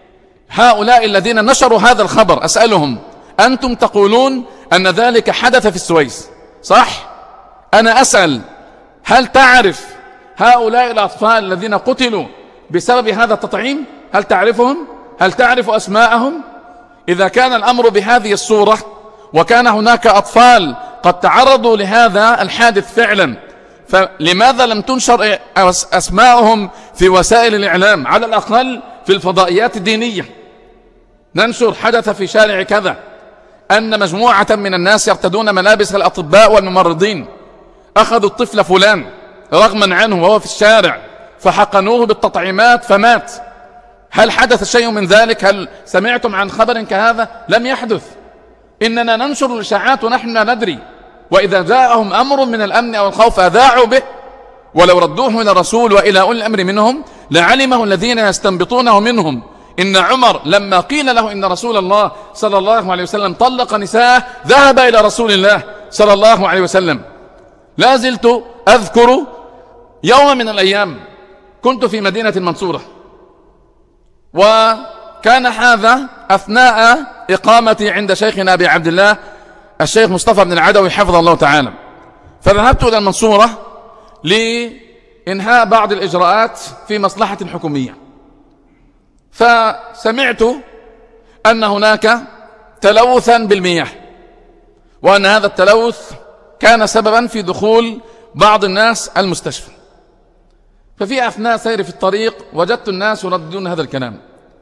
هؤلاء الذين نشروا هذا الخبر، أسألهم أنتم تقولون أن ذلك حدث في السويس صح؟ أنا أسأل هل تعرف هؤلاء الأطفال الذين قتلوا بسبب هذا التطعيم؟ هل تعرفهم؟ هل تعرف أسماءهم؟ إذا كان الأمر بهذه الصورة وكان هناك أطفال قد تعرضوا لهذا الحادث فعلا، فلماذا لم تنشر أسماءهم في وسائل الإعلام، على الأقل في الفضائيات الدينية؟ ننشر حدث في شارع كذا أن مجموعة من الناس يرتدون ملابس الأطباء والممرضين أخذوا الطفل فلان رغما عنه وهو في الشارع فحقنوه بالتطعيمات فمات. هل حدث شيء من ذلك؟ هل سمعتم عن خبر كهذا؟ لم يحدث. إننا ننشر الإشاعات ونحن لا ندري، وإذا جاءهم أمر من الأمن أو الخوف أذاعوا به، ولو ردوه إلى الرسول وإلى أولي الأمر منهم لعلمه الذين يستنبطونه منهم. إن عمر لما قيل له إن رسول الله صلى الله عليه وسلم طلق نساءه ذهب إلى رسول الله صلى الله عليه وسلم. لا زلت أذكر يوم من الأيام كنت في مدينة المنصورة، وكان هذا أثناء إقامتي عند شيخنا أبي عبد الله الشيخ مصطفى بن العدوي حفظه الله تعالى. فذهبت إلى المنصورة لإنهاء بعض الإجراءات في مصلحة حكومية، فسمعت أن هناك تلوثا بالمياه، وأن هذا التلوث كان سببا في دخول بعض الناس المستشفى. ففي أثناء سيري في الطريق وجدت الناس يرددون هذا الكلام،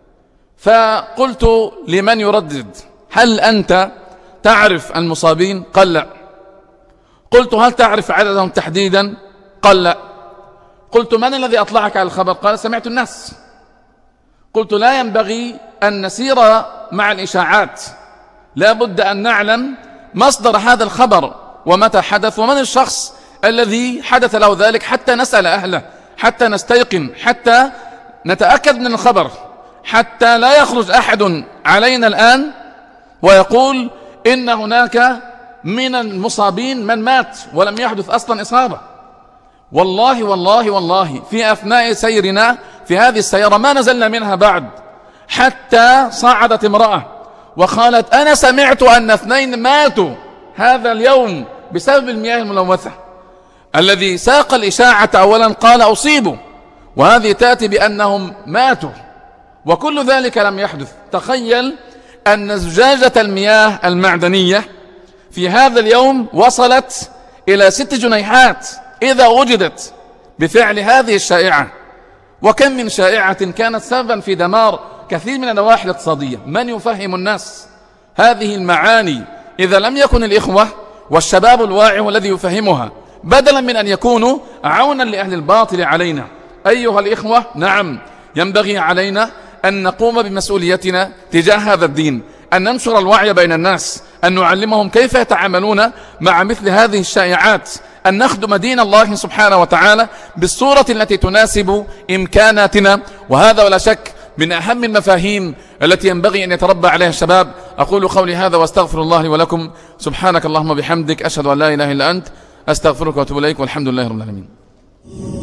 فقلت لمن يردد: هل أنت تعرف المصابين؟ قال لا. قلت: هل تعرف عددهم تحديدا؟ قال لا. قلت: من الذي أطلعك على الخبر؟ قال: سمعت الناس. قلت: لا ينبغي أن نسير مع الإشاعات، لا بد أن نعلم مصدر هذا الخبر ومتى حدث ومن الشخص الذي حدث له ذلك، حتى نسأل أهله، حتى نستيقن، حتى نتأكد من الخبر، حتى لا يخرج أحد علينا الآن ويقول إن هناك من المصابين من مات ولم يحدث أصلا إصابة. والله والله والله في أثناء سيرنا في هذه السيارة ما نزلنا منها بعد حتى صعدت امرأة وقالت: أنا سمعت أن 2 ماتوا هذا اليوم بسبب المياه الملوثة. الذي ساق الإشاعة أولا قال: أصيبوا، وهذه تأتي بأنهم ماتوا، وكل ذلك لم يحدث. تخيل أن زجاجة المياه المعدنية في هذا اليوم وصلت إلى 6 جنيهات إذا وجدت بفعل هذه الشائعة. وكم من شائعة كانت سببا في دمار كثير من النواحي الاقتصادية. من يفهم الناس هذه المعاني إذا لم يكن الإخوة والشباب الواعي والذي يفهمها، بدلا من أن يكونوا عونا لأهل الباطل علينا؟ أيها الإخوة، نعم، ينبغي علينا أن نقوم بمسؤوليتنا تجاه هذا الدين، أن ننشر الوعي بين الناس، أن نعلمهم كيف يتعاملون مع مثل هذه الشائعات، أن نخدم دين الله سبحانه وتعالى بالصورة التي تناسب إمكاناتنا. وهذا ولا شك من أهم المفاهيم التي ينبغي أن يتربى عليها الشباب. أقول قولي هذا واستغفر الله لي ولكم. سبحانك اللهم وبحمدك، أشهد أن لا إله إلا أنت، أستغفرك وأتوب إليك، والحمد لله رب العالمين.